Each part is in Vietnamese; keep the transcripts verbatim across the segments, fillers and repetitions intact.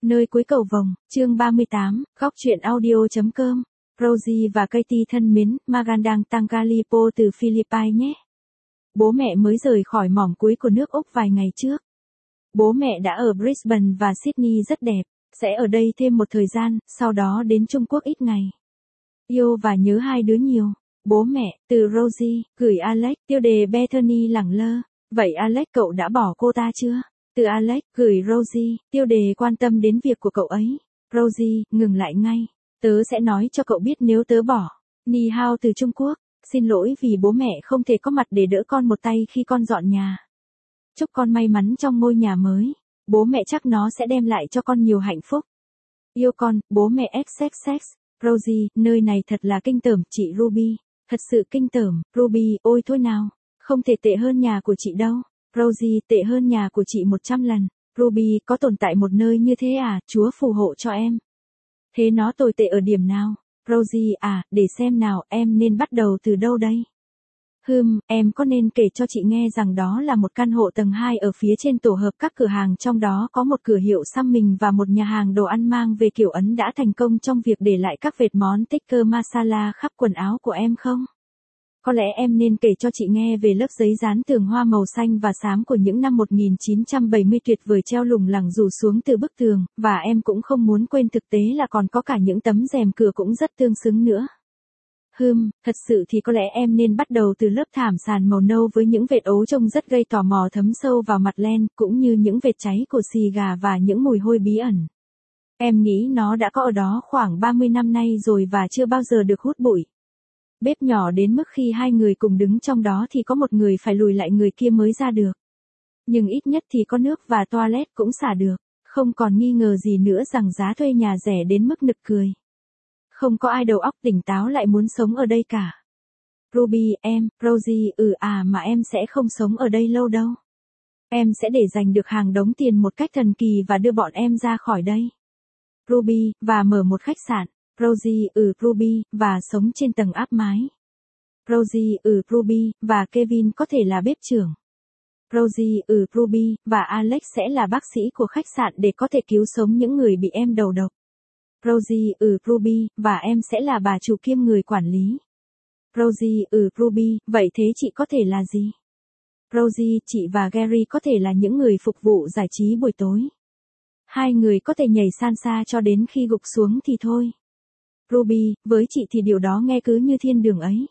Nơi cuối cầu vồng, chương ba mươi tám, góc truyện audio.com. Rosie và Katie thân mến, Magan đang tăng Calipo từ Philippines nhé. Bố mẹ mới rời khỏi mỏm cuối của nước Úc vài ngày trước. Bố mẹ đã ở Brisbane và Sydney rất đẹp, sẽ ở đây thêm một thời gian, sau đó đến Trung Quốc ít ngày. Yêu và nhớ hai đứa nhiều. Bố mẹ, từ Rosie, gửi Alex, tiêu đề Bethany lẳng lơ. Vậy Alex cậu đã bỏ cô ta chưa? Từ Alex, gửi Rosie, tiêu đề quan tâm đến việc của cậu ấy. Rosie, ngừng lại ngay. Tớ sẽ nói cho cậu biết nếu tớ bỏ. Ni hao từ Trung Quốc. Xin lỗi vì bố mẹ không thể có mặt để đỡ con một tay khi con dọn nhà. Chúc con may mắn trong ngôi nhà mới. Bố mẹ chắc nó sẽ đem lại cho con nhiều hạnh phúc. Yêu con, bố mẹ ích ích ích. Rosie, nơi này thật là kinh tởm, chị Ruby. Thật sự kinh tởm, Ruby, ôi thôi nào. Không thể tệ hơn nhà của chị đâu. Rosie, tệ hơn nhà của chị một trăm lần. Ruby, có tồn tại một nơi như thế à, Chúa phù hộ cho em. Thế nó tồi tệ ở điểm nào? Rosie, à, để xem nào, em nên bắt đầu từ đâu đây? Hừm, em có nên kể cho chị nghe rằng đó là một căn hộ tầng hai ở phía trên tổ hợp các cửa hàng, trong đó có một cửa hiệu xăm mình và một nhà hàng đồ ăn mang về kiểu Ấn đã thành công trong việc để lại các vệt món tikka masala khắp quần áo của em không? Có lẽ em nên kể cho chị nghe về lớp giấy dán tường hoa màu xanh và xám của những năm một nghìn chín trăm bảy mươi tuyệt vời treo lủng lẳng rủ xuống từ bức tường, và em cũng không muốn quên thực tế là còn có cả những tấm rèm cửa cũng rất tương xứng nữa. Hừm, thật sự thì có lẽ em nên bắt đầu từ lớp thảm sàn màu nâu với những vệt ố trông rất gây tò mò thấm sâu vào mặt len, cũng như những vệt cháy của xì gà và những mùi hôi bí ẩn. Em nghĩ nó đã có ở đó khoảng ba mươi năm nay rồi và chưa bao giờ được hút bụi. Bếp nhỏ đến mức khi hai người cùng đứng trong đó thì có một người phải lùi lại người kia mới ra được. Nhưng ít nhất thì có nước và toilet cũng xả được. Không còn nghi ngờ gì nữa rằng giá thuê nhà rẻ đến mức nực cười. Không có ai đầu óc tỉnh táo lại muốn sống ở đây cả. Ruby, em, Rosie, ừ à mà em sẽ không sống ở đây lâu đâu. Em sẽ để dành được hàng đống tiền một cách thần kỳ và đưa bọn em ra khỏi đây. Ruby, và mở một khách sạn. Rosie, ừ Ruby, và sống trên tầng áp mái. Rosie, ừ Ruby, và Kevin có thể là bếp trưởng. Rosie, ừ Ruby, và Alex sẽ là bác sĩ của khách sạn để có thể cứu sống những người bị em đầu độc. Rosie, ừ Ruby, và em sẽ là bà chủ kiêm người quản lý. Rosie, ừ Ruby, vậy thế chị có thể là gì? Rosie, chị và Gary có thể là những người phục vụ giải trí buổi tối. Hai người có thể nhảy salsa cho đến khi gục xuống thì thôi. Ruby, với chị thì điều đó nghe cứ như thiên đường ấy.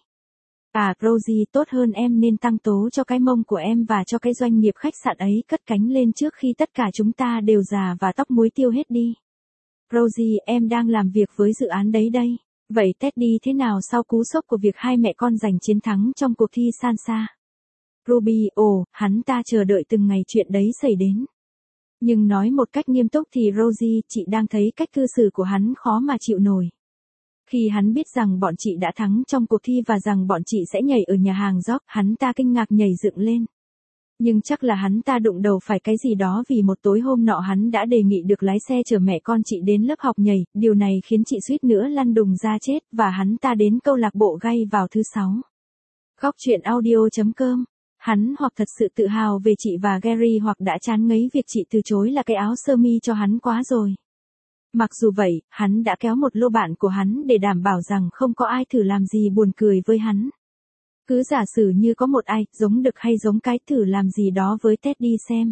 À, Rosie, tốt hơn em nên tăng tố cho cái mông của em và cho cái doanh nghiệp khách sạn ấy cất cánh lên trước khi tất cả chúng ta đều già và tóc muối tiêu hết đi. Rosie, em đang làm việc với dự án đấy đây. Vậy Teddy thế nào sau cú sốc của việc hai mẹ con giành chiến thắng trong cuộc thi salsa? Ruby, ồ, hắn ta chờ đợi từng ngày chuyện đấy xảy đến. Nhưng nói một cách nghiêm túc thì Rosie, chị đang thấy cách cư xử của hắn khó mà chịu nổi. Khi hắn biết rằng bọn chị đã thắng trong cuộc thi và rằng bọn chị sẽ nhảy ở nhà hàng Jock, hắn ta kinh ngạc nhảy dựng lên. Nhưng chắc là hắn ta đụng đầu phải cái gì đó vì một tối hôm nọ hắn đã đề nghị được lái xe chở mẹ con chị đến lớp học nhảy, điều này khiến chị suýt nữa lăn đùng ra chết và hắn ta đến câu lạc bộ gay vào thứ sáu. Góc truyện audio.com. Hắn hoặc thật sự tự hào về chị và Gary hoặc đã chán ngấy việc chị từ chối là cái áo sơ mi cho hắn quá rồi. Mặc dù vậy, hắn đã kéo một lô bạn của hắn để đảm bảo rằng không có ai thử làm gì buồn cười với hắn. Cứ giả sử như có một ai, giống đực hay giống cái, thử làm gì đó với Teddy xem.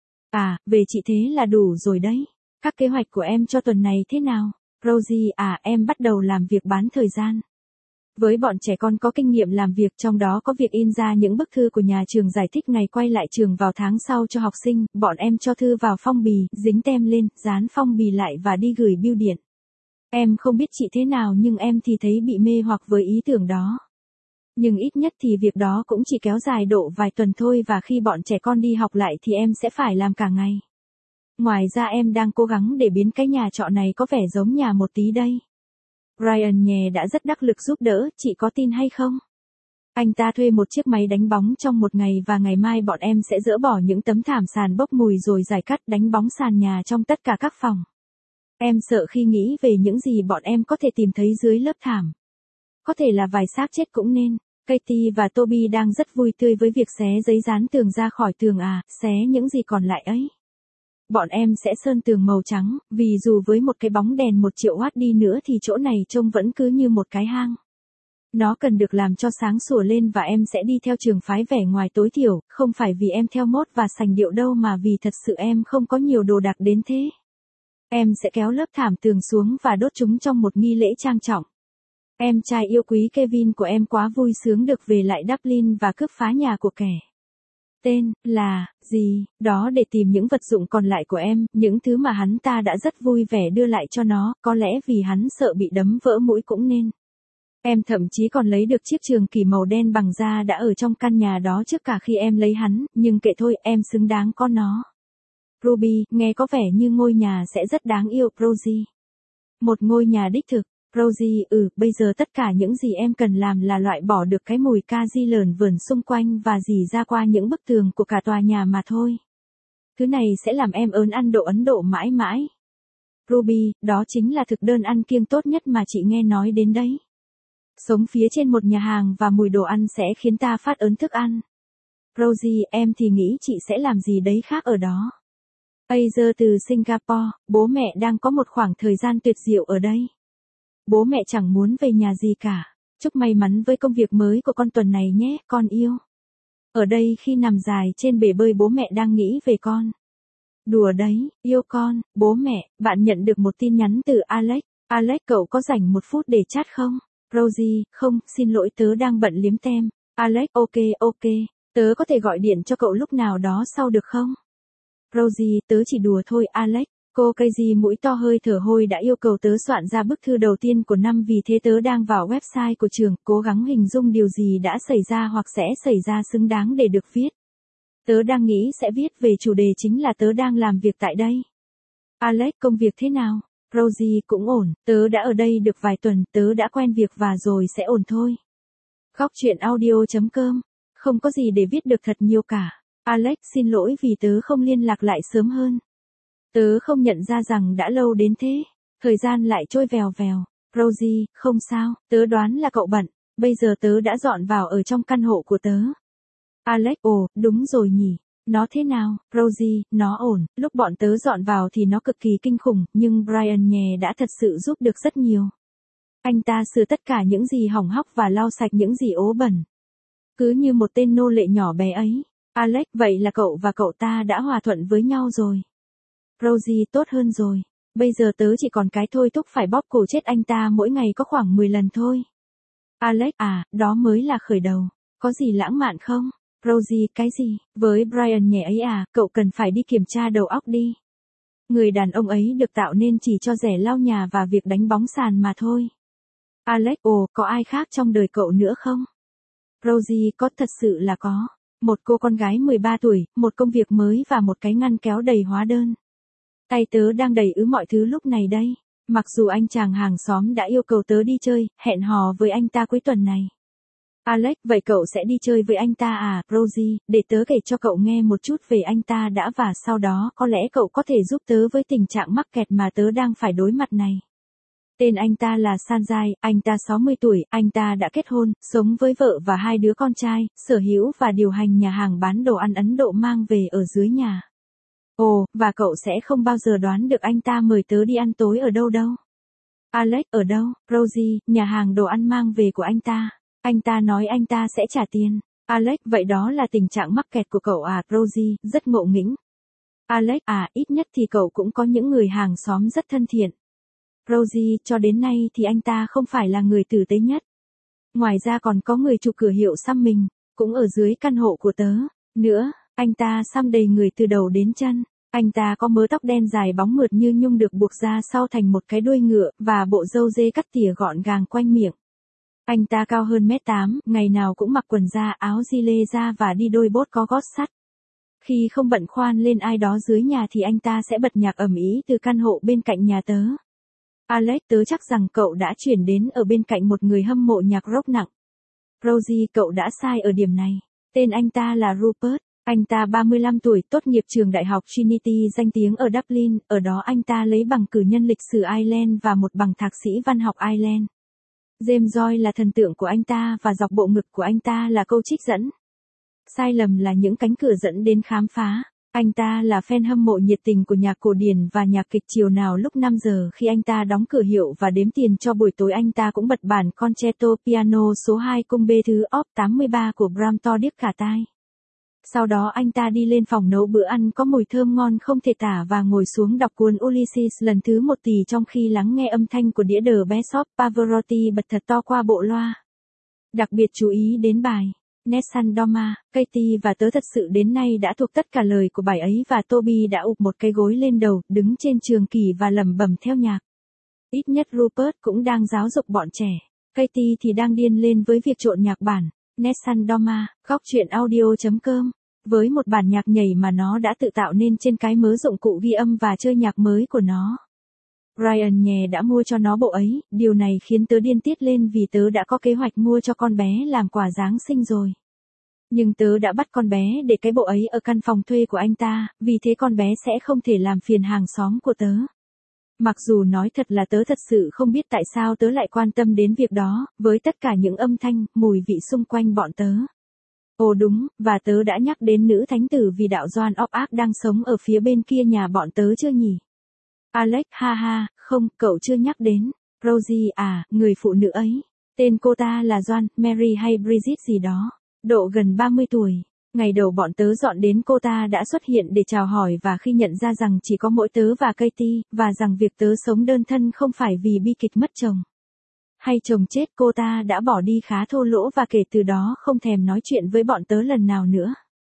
À, về chị thế là đủ rồi đấy. Các kế hoạch của em cho tuần này thế nào? Rosie, à, em bắt đầu làm việc bán thời gian. Với bọn trẻ con có kinh nghiệm làm việc, trong đó có việc in ra những bức thư của nhà trường giải thích ngày quay lại trường vào tháng sau cho học sinh, bọn em cho thư vào phong bì, dính tem lên, dán phong bì lại và đi gửi bưu điện. Em không biết chị thế nào nhưng em thì thấy bị mê hoặc với ý tưởng đó. Nhưng ít nhất thì việc đó cũng chỉ kéo dài độ vài tuần thôi và khi bọn trẻ con đi học lại thì em sẽ phải làm cả ngày. Ngoài ra em đang cố gắng để biến cái nhà trọ này có vẻ giống nhà một tí đây. Ryan nhè đã rất đắc lực giúp đỡ, chị có tin hay không? Anh ta thuê một chiếc máy đánh bóng trong một ngày và ngày mai bọn em sẽ dỡ bỏ những tấm thảm sàn bốc mùi rồi rải cát đánh bóng sàn nhà trong tất cả các phòng. Em sợ khi nghĩ về những gì bọn em có thể tìm thấy dưới lớp thảm. Có thể là vài xác chết cũng nên. Katie và Toby đang rất vui tươi với việc xé giấy dán tường ra khỏi tường à, xé những gì còn lại ấy. bọn em sẽ sơn tường màu trắng, vì dù với một cái bóng đèn một triệu watt đi nữa thì chỗ này trông vẫn cứ như một cái hang. Nó cần được làm cho sáng sủa lên và em sẽ đi theo trường phái vẻ ngoài tối thiểu, không phải vì em theo mốt và sành điệu đâu mà vì thật sự em không có nhiều đồ đạc đến thế. Em sẽ kéo lớp thảm tường xuống và đốt chúng trong một nghi lễ trang trọng. Em trai yêu quý Kevin của em quá vui sướng được về lại Dublin và cướp phá nhà của kẻ tên là gì đó để tìm những vật dụng còn lại của em, những thứ mà hắn ta đã rất vui vẻ đưa lại cho nó, có lẽ vì hắn sợ bị đấm vỡ mũi cũng nên. Em thậm chí còn lấy được chiếc trường kỷ màu đen bằng da đã ở trong căn nhà đó trước cả khi em lấy hắn, nhưng kệ thôi, em xứng đáng có nó. Ruby, nghe có vẻ như ngôi nhà sẽ rất đáng yêu, Rosie. Một ngôi nhà đích thực. Rosie, ừ, bây giờ tất cả những gì em cần làm là loại bỏ được cái mùi ca di lởn vởn xung quanh và dì ra qua những bức tường của cả tòa nhà mà thôi. Thứ này sẽ làm em ớn ăn độ Ấn Độ mãi mãi. Ruby, đó chính là thực đơn ăn kiêng tốt nhất mà chị nghe nói đến đấy. Sống phía trên một nhà hàng và mùi đồ ăn sẽ khiến ta phát ớn thức ăn. Rosie, em thì nghĩ chị sẽ làm gì đấy khác ở đó. Azer từ Singapore, bố mẹ đang có một khoảng thời gian tuyệt diệu ở đây. Bố mẹ chẳng muốn về nhà gì cả. Chúc may mắn với công việc mới của con tuần này nhé, con yêu. Ở đây khi nằm dài trên bể bơi bố mẹ đang nghĩ về con. Đùa đấy, yêu con, bố mẹ, bạn nhận được một tin nhắn từ Alex. Alex, cậu có rảnh một phút để chat không? Rosie, không, xin lỗi tớ đang bận liếm tem. Alex, ok ok, tớ có thể gọi điện cho cậu lúc nào đó sau được không? Rosie, tớ chỉ đùa thôi Alex. Cô Casey mũi to hơi thở hôi đã yêu cầu tớ soạn ra bức thư đầu tiên của năm, vì thế tớ đang vào website của trường, cố gắng hình dung điều gì đã xảy ra hoặc sẽ xảy ra xứng đáng để được viết. Tớ đang nghĩ sẽ viết về chủ đề chính là tớ đang làm việc tại đây. Alex, công việc thế nào? Rosie, cũng ổn, tớ đã ở đây được vài tuần, tớ đã quen việc và rồi sẽ ổn thôi. Góc chuyện audio chấm com, không có gì để viết được thật nhiều cả. Alex, xin lỗi vì tớ không liên lạc lại sớm hơn. Tớ không nhận ra rằng đã lâu đến thế. Thời gian lại trôi vèo vèo. Rosie, không sao, tớ đoán là cậu bận. Bây giờ tớ đã dọn vào ở trong căn hộ của tớ. Alex, ồ, đúng rồi nhỉ. Nó thế nào? Rosie, nó ổn. Lúc bọn tớ dọn vào thì nó cực kỳ kinh khủng, nhưng Brian nhè đã thật sự giúp được rất nhiều. Anh ta sửa tất cả những gì hỏng hóc và lau sạch những gì ố bẩn. Cứ như một tên nô lệ nhỏ bé ấy. Alex, vậy là cậu và cậu ta đã hòa thuận với nhau rồi. Rosie, tốt hơn rồi. Bây giờ tớ chỉ còn cái thôi thúc phải bóp cổ chết anh ta mỗi ngày có khoảng mười lần thôi. Alex, à, đó mới là khởi đầu. Có gì lãng mạn không? Rosie, cái gì? Với Brian nhẹ ấy à, cậu cần phải đi kiểm tra đầu óc đi. Người đàn ông ấy được tạo nên chỉ cho rẻ lau nhà và việc đánh bóng sàn mà thôi. Alex, ồ, có ai khác trong đời cậu nữa không? Rosie, có, thật sự là có. Một cô con gái mười ba tuổi, một công việc mới và một cái ngăn kéo đầy hóa đơn. Tay tớ đang đầy ứ mọi thứ lúc này đây. Mặc dù anh chàng hàng xóm đã yêu cầu tớ đi chơi, hẹn hò với anh ta cuối tuần này. Alex, vậy cậu sẽ đi chơi với anh ta à, Rosie, để tớ kể cho cậu nghe một chút về anh ta đã và sau đó có lẽ cậu có thể giúp tớ với tình trạng mắc kẹt mà tớ đang phải đối mặt này. Tên anh ta là Sanjay, anh ta sáu mươi tuổi, anh ta đã kết hôn, sống với vợ và hai đứa con trai, sở hữu và điều hành nhà hàng bán đồ ăn Ấn Độ mang về ở dưới nhà. Ồ, và cậu sẽ không bao giờ đoán được anh ta mời tớ đi ăn tối ở đâu đâu. Alex, ở đâu? Rosie, nhà hàng đồ ăn mang về của anh ta. Anh ta nói anh ta sẽ trả tiền. Alex, vậy đó là tình trạng mắc kẹt của cậu à, Rosie, rất ngộ nghĩnh. Alex, à, ít nhất thì cậu cũng có những người hàng xóm rất thân thiện. Rosie, cho đến nay thì anh ta không phải là người tử tế nhất. Ngoài ra còn có người chủ cửa hiệu xăm mình, cũng ở dưới căn hộ của tớ. Nữa, anh ta xăm đầy người từ đầu đến chân. Anh ta có mớ tóc đen dài bóng mượt như nhung được buộc ra sau thành một cái đuôi ngựa, và bộ râu dê cắt tỉa gọn gàng quanh miệng. Anh ta cao hơn mét tám, ngày nào cũng mặc quần da, áo gi lê da và đi đôi bốt có gót sắt. Khi không bận khoan lên ai đó dưới nhà thì anh ta sẽ bật nhạc ầm ĩ từ căn hộ bên cạnh nhà tớ. Alex, tớ chắc rằng cậu đã chuyển đến ở bên cạnh một người hâm mộ nhạc rock nặng. Rosie, cậu đã sai ở điểm này. Tên anh ta là Rupert. Anh ta ba mươi lăm tuổi, tốt nghiệp trường đại học Trinity danh tiếng ở Dublin, ở đó anh ta lấy bằng cử nhân lịch sử Ireland và một bằng thạc sĩ văn học Ireland. James Joyce là thần tượng của anh ta và dọc bộ ngực của anh ta là câu trích dẫn. Sai lầm là những cánh cửa dẫn đến khám phá. Anh ta là fan hâm mộ nhiệt tình của nhạc cổ điển và nhạc kịch. Chiều nào lúc năm giờ khi anh ta đóng cửa hiệu và đếm tiền cho buổi tối, anh ta cũng bật bản Concerto Piano số hai cung B thứ op tám mươi ba của Bram to điếc cả tai. Sau đó anh ta đi lên phòng nấu bữa ăn có mùi thơm ngon không thể tả và ngồi xuống đọc cuốn Ulysses lần thứ một tỷ trong khi lắng nghe âm thanh của đĩa The Best of Pavarotti bật thật to qua bộ loa. Đặc biệt chú ý đến bài Nessun Dorma, Katie và tớ thật sự đến nay đã thuộc tất cả lời của bài ấy và Toby đã ụp một cái gối lên đầu, đứng trên trường kỷ và lẩm bẩm theo nhạc. Ít nhất Rupert cũng đang giáo dục bọn trẻ. Katie thì đang điên lên với việc trộn nhạc bản Nessun Dorma, góc truyện audio chấm com, với một bản nhạc nhảy mà nó đã tự tạo nên trên cái mớ dụng cụ ghi âm và chơi nhạc mới của nó. Ryan nhè đã mua cho nó bộ ấy, điều này khiến tớ điên tiết lên vì tớ đã có kế hoạch mua cho con bé làm quà Giáng sinh rồi. Nhưng tớ đã bắt con bé để cái bộ ấy ở căn phòng thuê của anh ta, vì thế con bé sẽ không thể làm phiền hàng xóm của tớ. Mặc dù nói thật là tớ thật sự không biết tại sao tớ lại quan tâm đến việc đó, với tất cả những âm thanh, mùi vị xung quanh bọn tớ. Ồ đúng, và tớ đã nhắc đến nữ thánh tử vì đạo Joan of Arc đang sống ở phía bên kia nhà bọn tớ chưa nhỉ? Alex, ha ha, không, cậu chưa nhắc đến. Rosie à, người phụ nữ ấy. Tên cô ta là Joan, Mary hay Bridget gì đó. Độ gần ba mươi tuổi. Ngày đầu bọn tớ dọn đến cô ta đã xuất hiện để chào hỏi và khi nhận ra rằng chỉ có mỗi tớ và Katie, và rằng việc tớ sống đơn thân không phải vì bi kịch mất chồng hay chồng chết, cô ta đã bỏ đi khá thô lỗ và kể từ đó không thèm nói chuyện với bọn tớ lần nào nữa.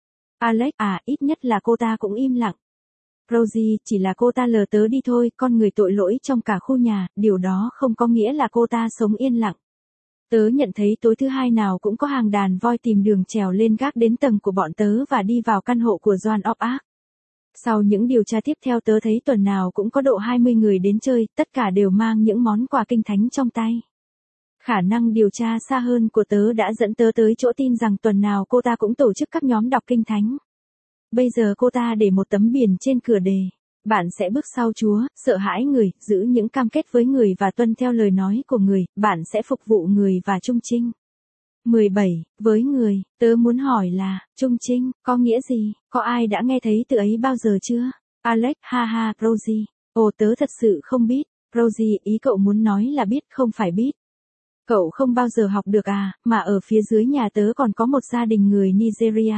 Alex à, ít nhất là cô ta cũng im lặng. Rosie, chỉ là cô ta lờ tớ đi thôi, con người tội lỗi trong cả khu nhà, điều đó không có nghĩa là cô ta sống yên lặng. Tớ nhận thấy tối thứ hai nào cũng có hàng đàn voi tìm đường trèo lên gác đến tầng của bọn tớ và đi vào căn hộ của Joan of Arc. Sau những điều tra tiếp theo tớ thấy tuần nào cũng có độ hai mươi người đến chơi, tất cả đều mang những món quà kinh thánh trong tay. Khả năng điều tra xa hơn của tớ đã dẫn tớ tới chỗ tin rằng tuần nào cô ta cũng tổ chức các nhóm đọc kinh thánh. Bây giờ cô ta để một tấm biển trên cửa đề. Bạn sẽ bước sau Chúa, sợ hãi người, giữ những cam kết với người và tuân theo lời nói của người, bạn sẽ phục vụ người và trung trinh. mười bảy. Với người, tớ muốn hỏi là, trung trinh, có nghĩa gì? Có ai đã nghe thấy từ ấy bao giờ chưa? Alex, ha ha, Rosie. Ồ, tớ thật sự không biết. Rosie, ý cậu muốn nói là biết không phải biết. Cậu không bao giờ học được à, mà ở phía dưới nhà tớ còn có một gia đình người Nigeria.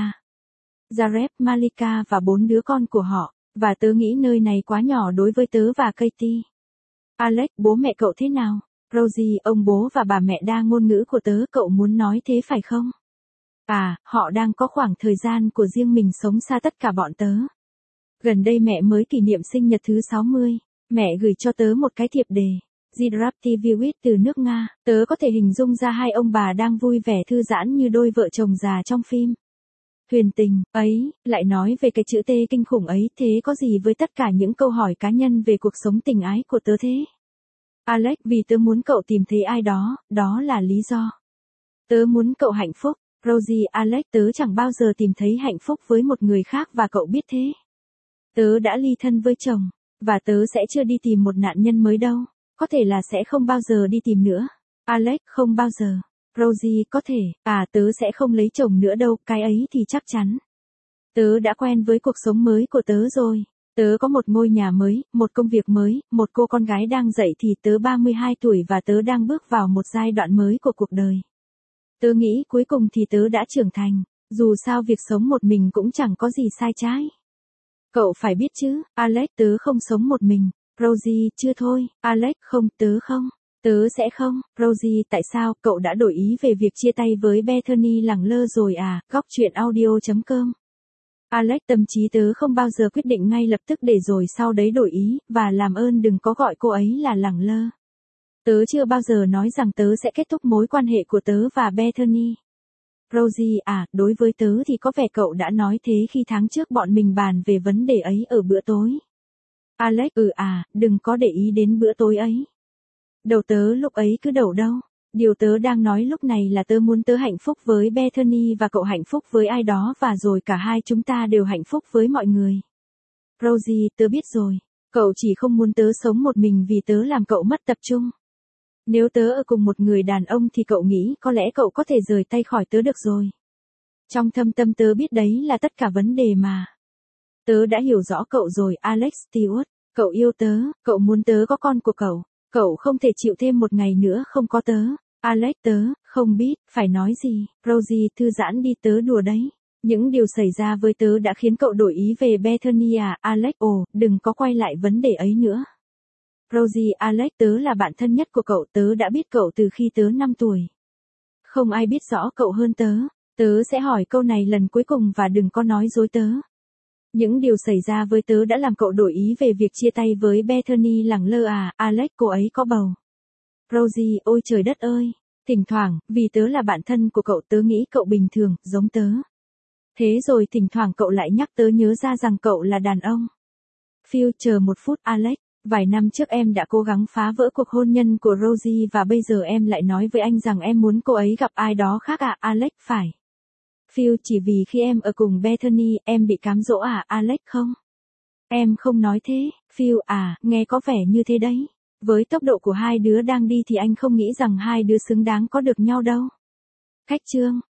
Zareb, Malika và bốn đứa con của họ, và tớ nghĩ nơi này quá nhỏ đối với tớ và Katie. Alex, bố mẹ cậu thế nào? Rosie, ông bố và bà mẹ đa ngôn ngữ của tớ, cậu muốn nói thế phải không? À, họ đang có khoảng thời gian của riêng mình sống xa tất cả bọn tớ. Gần đây mẹ mới kỷ niệm sinh nhật thứ sáu mươi, mẹ gửi cho tớ một cái thiệp đề. Zdraptivit từ nước Nga, tớ có thể hình dung ra hai ông bà đang vui vẻ thư giãn như đôi vợ chồng già trong phim. Huyền tình, ấy, lại nói về cái chữ T kinh khủng ấy, thế có gì với tất cả những câu hỏi cá nhân về cuộc sống tình ái của tớ thế? Alex, vì tớ muốn cậu tìm thấy ai đó, đó là lý do. Tớ muốn cậu hạnh phúc. Rosie, Alex, tớ chẳng bao giờ tìm thấy hạnh phúc với một người khác và cậu biết thế. Tớ đã ly thân với chồng, và tớ sẽ chưa đi tìm một nạn nhân mới đâu. Có thể là sẽ không bao giờ đi tìm nữa. Alex, không bao giờ. Rosie, có thể, à tớ sẽ không lấy chồng nữa đâu, cái ấy thì chắc chắn. Tớ đã quen với cuộc sống mới của tớ rồi. Tớ có một ngôi nhà mới, một công việc mới, một cô con gái đang dậy thì tớ ba mươi hai tuổi và tớ đang bước vào một giai đoạn mới của cuộc đời. Tớ nghĩ cuối cùng thì tớ đã trưởng thành, dù sao việc sống một mình cũng chẳng có gì sai trái. Cậu phải biết chứ, Alex, tớ không sống một mình. Rosie, chưa thôi, Alex, không, tớ không. Tớ sẽ không. Rosie, tại sao, cậu đã đổi ý về việc chia tay với Bethany lẳng lơ rồi à, góc truyện audio chấm com. Alex, tâm trí tớ không bao giờ quyết định ngay lập tức để rồi sau đấy đổi ý, và làm ơn đừng có gọi cô ấy là lẳng lơ. Tớ chưa bao giờ nói rằng tớ sẽ kết thúc mối quan hệ của tớ và Bethany. Rosie, à, đối với tớ thì có vẻ cậu đã nói thế khi tháng trước bọn mình bàn về vấn đề ấy ở bữa tối. Alex, ừ à, đừng có để ý đến bữa tối ấy. Đầu tớ lúc ấy cứ đầu đâu. Điều tớ đang nói lúc này là tớ muốn tớ hạnh phúc với Bethany và cậu hạnh phúc với ai đó và rồi cả hai chúng ta đều hạnh phúc với mọi người. Rosie, tớ biết rồi. Cậu chỉ không muốn tớ sống một mình vì tớ làm cậu mất tập trung. Nếu tớ ở cùng một người đàn ông thì cậu nghĩ có lẽ cậu có thể rời tay khỏi tớ được rồi. Trong thâm tâm tớ biết đấy là tất cả vấn đề mà. Tớ đã hiểu rõ cậu rồi, Alex Stewart. Cậu yêu tớ, cậu muốn tớ có con của cậu. Cậu không thể chịu thêm một ngày nữa không có tớ. Alex, tớ, không biết, phải nói gì. Rosie, thư giãn đi, tớ đùa đấy. Những điều xảy ra với tớ đã khiến cậu đổi ý về Bethany à, Alex? Ồ, đừng có quay lại vấn đề ấy nữa. Rosie, Alex, tớ là bạn thân nhất của cậu, tớ đã biết cậu từ khi tớ năm tuổi. Không ai biết rõ cậu hơn tớ. Tớ sẽ hỏi câu này lần cuối cùng và đừng có nói dối tớ. Những điều xảy ra với tớ đã làm cậu đổi ý về việc chia tay với Bethany lẳng lơ à, Alex, cô ấy có bầu. Rosie, ôi trời đất ơi. Thỉnh thoảng, vì tớ là bạn thân của cậu, tớ nghĩ cậu bình thường, giống tớ. Thế rồi thỉnh thoảng cậu lại nhắc tớ nhớ ra rằng cậu là đàn ông. Phil, chờ một phút, Alex. Vài năm trước em đã cố gắng phá vỡ cuộc hôn nhân của Rosie và bây giờ em lại nói với anh rằng em muốn cô ấy gặp ai đó khác à, Alex? Phải. Phil, chỉ vì khi em ở cùng Bethany, em bị cám dỗ à, Alex? Không. Em không nói thế. Phil, à, nghe có vẻ như thế đấy. Với tốc độ của hai đứa đang đi thì anh không nghĩ rằng hai đứa xứng đáng có được nhau đâu. Cách chương.